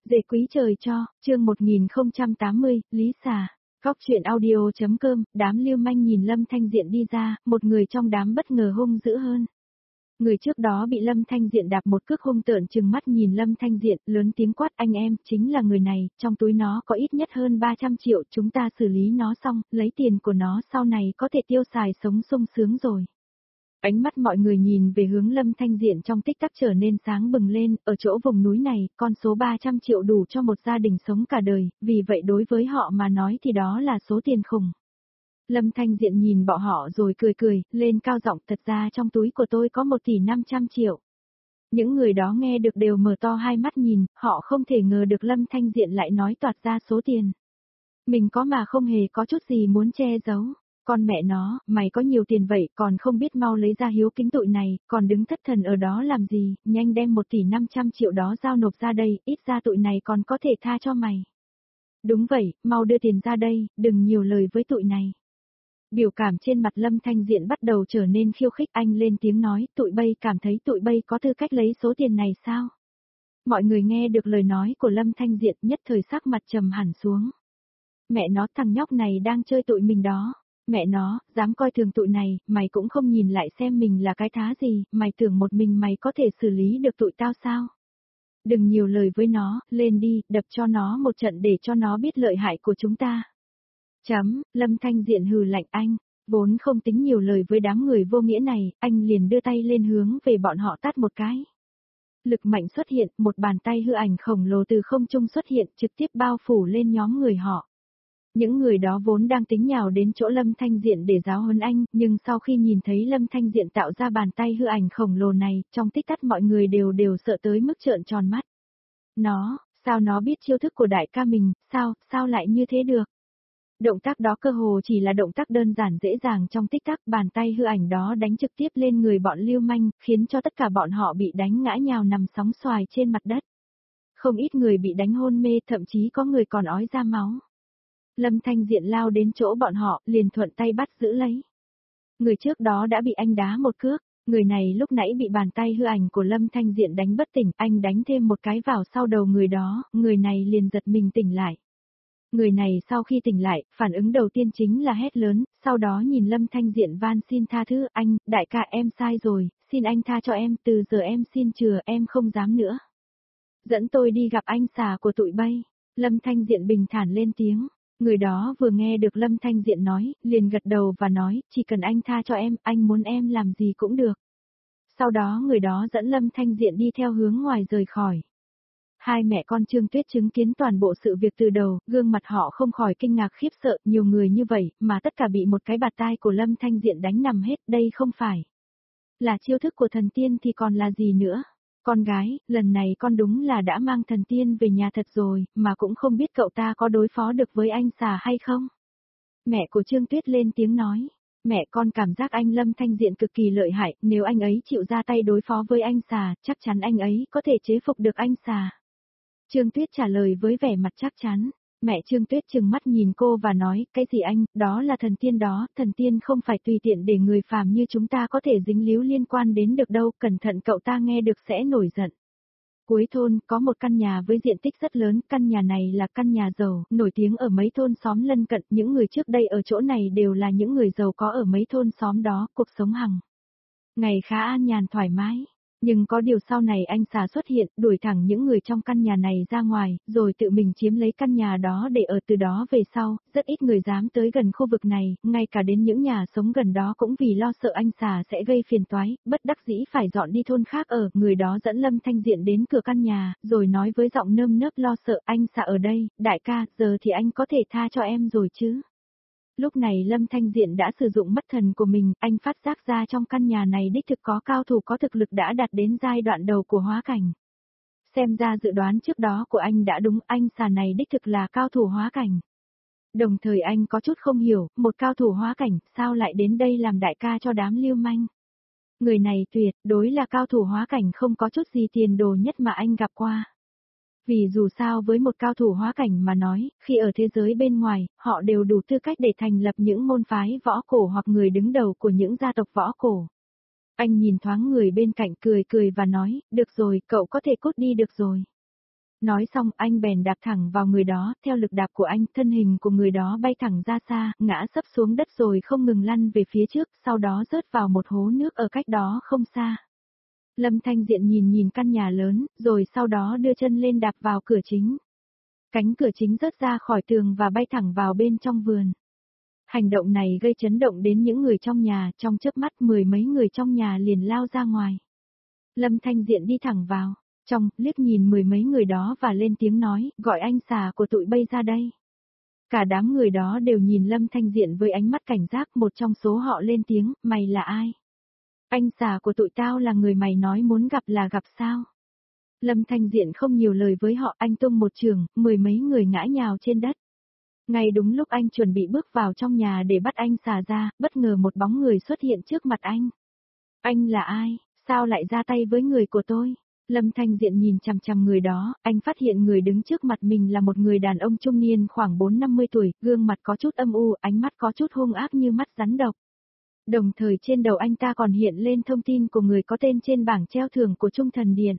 Dễ quý trời cho, chương 1080, Lý Xà. Góc chuyện audio.com, đám lưu manh nhìn Lâm Thanh Diện đi ra, một người trong đám bất ngờ hung dữ hơn. Người trước đó bị Lâm Thanh Diện đạp một cước hung tợn trừng mắt nhìn Lâm Thanh Diện, lớn tiếng quát anh em, chính là người này, trong túi nó có ít nhất hơn 300 triệu, chúng ta xử lý nó xong, lấy tiền của nó sau này có thể tiêu xài sống sung sướng rồi. Ánh mắt mọi người nhìn về hướng Lâm Thanh Diện trong tích tắc trở nên sáng bừng lên, ở chỗ vùng núi này, con số 300 triệu đủ cho một gia đình sống cả đời, vì vậy đối với họ mà nói thì đó là số tiền khủng. Lâm Thanh Diện nhìn bọn họ rồi cười, lên cao giọng, thật ra trong túi của tôi có 1 tỷ 500 triệu. Những người đó nghe được đều mở to hai mắt nhìn, họ không thể ngờ được Lâm Thanh Diện lại nói toạc ra số tiền. Mình có mà không hề có chút gì muốn che giấu. Con mẹ nó, mày có nhiều tiền vậy còn không biết mau lấy ra hiếu kính tụi này, còn đứng thất thần ở đó làm gì, nhanh đem 1 tỷ 500 triệu đó giao nộp ra đây, ít ra tụi này còn có thể tha cho mày. Đúng vậy, mau đưa tiền ra đây, đừng nhiều lời với tụi này. Biểu cảm trên mặt Lâm Thanh Diện bắt đầu trở nên khiêu khích, anh lên tiếng nói, tụi bay cảm thấy tụi bay có tư cách lấy số tiền này sao? Mọi người nghe được lời nói của Lâm Thanh Diện nhất thời sắc mặt trầm hẳn xuống. Mẹ nó, thằng nhóc này đang chơi tụi mình đó. Mẹ nó, dám coi thường tụi này, mày cũng không nhìn lại xem mình là cái thá gì, mày tưởng một mình mày có thể xử lý được tụi tao sao? Đừng nhiều lời với nó, lên đi, đập cho nó một trận để cho nó biết lợi hại của chúng ta. Lâm Thanh Diện hừ lạnh anh, vốn không tính nhiều lời với đám người vô nghĩa này, anh liền đưa tay lên hướng về bọn họ tát một cái. Lực mạnh xuất hiện, một bàn tay hư ảnh khổng lồ từ không trung xuất hiện trực tiếp bao phủ lên nhóm người họ. Những người đó vốn đang tính nhào đến chỗ Lâm Thanh Diện để giáo huấn anh, nhưng sau khi nhìn thấy Lâm Thanh Diện tạo ra bàn tay hư ảnh khổng lồ này, trong tích tắc mọi người đều sợ tới mức trợn tròn mắt. Sao nó biết chiêu thức của đại ca mình, sao lại như thế được? Động tác đó cơ hồ chỉ là động tác đơn giản dễ dàng trong tích tắc, bàn tay hư ảnh đó đánh trực tiếp lên người bọn lưu manh, khiến cho tất cả bọn họ bị đánh ngã nhào nằm sóng xoài trên mặt đất. Không ít người bị đánh hôn mê, thậm chí có người còn ói ra máu. Lâm Thanh Diện lao đến chỗ bọn họ, liền thuận tay bắt giữ lấy. Người trước đó đã bị anh đá một cước, người này lúc nãy bị bàn tay hư ảnh của Lâm Thanh Diện đánh bất tỉnh, anh đánh thêm một cái vào sau đầu người đó, người này liền giật mình tỉnh lại. Người này sau khi tỉnh lại, phản ứng đầu tiên chính là hét lớn, sau đó nhìn Lâm Thanh Diện van xin tha thứ, anh, đại ca em sai rồi, xin anh tha cho em, từ giờ em xin chừa, em không dám nữa. Dẫn tôi đi gặp anh xà của tụi bay. Lâm Thanh Diện bình thản lên tiếng. Người đó vừa nghe được Lâm Thanh Diện nói, liền gật đầu và nói, chỉ cần anh tha cho em, anh muốn em làm gì cũng được. Sau đó người đó dẫn Lâm Thanh Diện đi theo hướng ngoài rời khỏi. Hai mẹ con Trương Tuyết chứng kiến toàn bộ sự việc từ đầu, gương mặt họ không khỏi kinh ngạc khiếp sợ, nhiều người như vậy, mà tất cả bị một cái bạt tai của Lâm Thanh Diện đánh nằm hết, đây không phải là chiêu thức của thần tiên thì còn là gì nữa. Con gái, lần này con đúng là đã mang thần tiên về nhà thật rồi, mà cũng không biết cậu ta có đối phó được với anh xà hay không. Mẹ của Trương Tuyết lên tiếng nói, mẹ con cảm giác anh Lâm Thanh Diện cực kỳ lợi hại, nếu anh ấy chịu ra tay đối phó với anh xà, chắc chắn anh ấy có thể chế phục được anh xà. Trương Tuyết trả lời với vẻ mặt chắc chắn. Mẹ Trương Tuyết trừng mắt nhìn cô và nói, cái gì anh, đó là thần tiên đó, thần tiên không phải tùy tiện để người phàm như chúng ta có thể dính líu liên quan đến được đâu, cẩn thận cậu ta nghe được sẽ nổi giận. Cuối thôn, có một căn nhà với diện tích rất lớn, căn nhà này là căn nhà giàu, nổi tiếng ở mấy thôn xóm lân cận, những người trước đây ở chỗ này đều là những người giàu có ở mấy thôn xóm đó, cuộc sống hằng ngày khá an nhàn thoải mái. Nhưng có điều sau này anh xà xuất hiện, đuổi thẳng những người trong căn nhà này ra ngoài, rồi tự mình chiếm lấy căn nhà đó để ở, từ đó về sau, rất ít người dám tới gần khu vực này, ngay cả đến những nhà sống gần đó cũng vì lo sợ anh xà sẽ gây phiền toái, bất đắc dĩ phải dọn đi thôn khác ở, người đó dẫn Lâm Thanh Diện đến cửa căn nhà, rồi nói với giọng nơm nớp lo sợ, anh xà ở đây, đại ca, giờ thì anh có thể tha cho em rồi chứ. Lúc này Lâm Thanh Diện đã sử dụng mắt thần của mình, anh phát giác ra trong căn nhà này đích thực có cao thủ có thực lực đã đạt đến giai đoạn đầu của hóa cảnh. Xem ra dự đoán trước đó của anh đã đúng, anh xà này đích thực là cao thủ hóa cảnh. Đồng thời anh có chút không hiểu, một cao thủ hóa cảnh, sao lại đến đây làm đại ca cho đám lưu manh. Người này tuyệt đối là cao thủ hóa cảnh không có chút gì tiền đồ nhất mà anh gặp qua. Vì dù sao với một cao thủ hóa cảnh mà nói, khi ở thế giới bên ngoài, họ đều đủ tư cách để thành lập những môn phái võ cổ hoặc người đứng đầu của những gia tộc võ cổ. Anh nhìn thoáng người bên cạnh cười và nói, được rồi, cậu có thể cút đi được rồi. Nói xong anh bèn đạp thẳng vào người đó, theo lực đạp của anh, thân hình của người đó bay thẳng ra xa, ngã sấp xuống đất rồi không ngừng lăn về phía trước, sau đó rớt vào một hố nước ở cách đó không xa. Lâm Thanh Diện nhìn nhìn căn nhà lớn, rồi sau đó đưa chân lên đạp vào cửa chính. Cánh cửa chính rớt ra khỏi tường và bay thẳng vào bên trong vườn. Hành động này gây chấn động đến những người trong nhà, trong chớp mắt mười mấy người trong nhà liền lao ra ngoài. Lâm Thanh Diện đi thẳng vào, trong, liếc nhìn mười mấy người đó và lên tiếng nói, gọi anh xà của tụi bay ra đây. Cả đám người đó đều nhìn Lâm Thanh Diện với ánh mắt cảnh giác, một trong số họ lên tiếng, mày là ai? Anh xà của tụi tao là người mày nói muốn gặp là gặp sao? Lâm Thanh Diện không nhiều lời với họ, anh tung một trường, mười mấy người ngã nhào trên đất. Ngay đúng lúc anh chuẩn bị bước vào trong nhà để bắt anh xà ra, bất ngờ một bóng người xuất hiện trước mặt anh. Anh là ai? Sao lại ra tay với người của tôi? Lâm Thanh Diện nhìn chằm chằm người đó, anh phát hiện người đứng trước mặt mình là một người đàn ông trung niên khoảng 4-50 tuổi, gương mặt có chút âm u, ánh mắt có chút hung ác như mắt rắn độc. Đồng thời trên đầu anh ta còn hiện lên thông tin của người có tên trên bảng treo thưởng của Trung Thần Điện.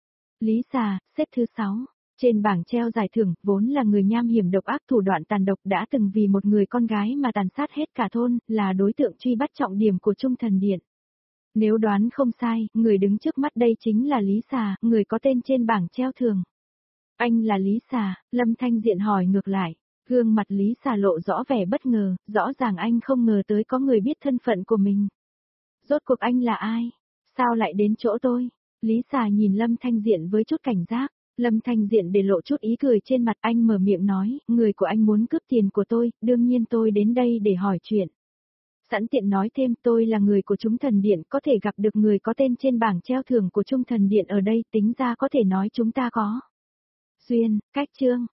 Lý Xà, xếp thứ 6. Trên bảng treo giải thưởng, vốn là người nham hiểm độc ác thủ đoạn tàn độc đã từng vì một người con gái mà tàn sát hết cả thôn, là đối tượng truy bắt trọng điểm của Trung Thần Điện. Nếu đoán không sai, người đứng trước mắt đây chính là Lý Xà, người có tên trên bảng treo thưởng. Anh là Lý Xà, Lâm Thanh Diện hỏi ngược lại. Gương mặt Lý Xà lộ rõ vẻ bất ngờ, rõ ràng anh không ngờ tới có người biết thân phận của mình. Rốt cuộc anh là ai? Sao lại đến chỗ tôi? Lý Xà nhìn Lâm Thanh Diện với chút cảnh giác. Lâm Thanh Diện để lộ chút ý cười trên mặt, anh mở miệng nói, người của anh muốn cướp tiền của tôi, đương nhiên tôi đến đây để hỏi chuyện. Sẵn tiện nói thêm, tôi là người của Trung Thần Điện, có thể gặp được người có tên trên bảng treo thưởng của Trung Thần Điện ở đây, tính ra có thể nói chúng ta có duyên, cách chương.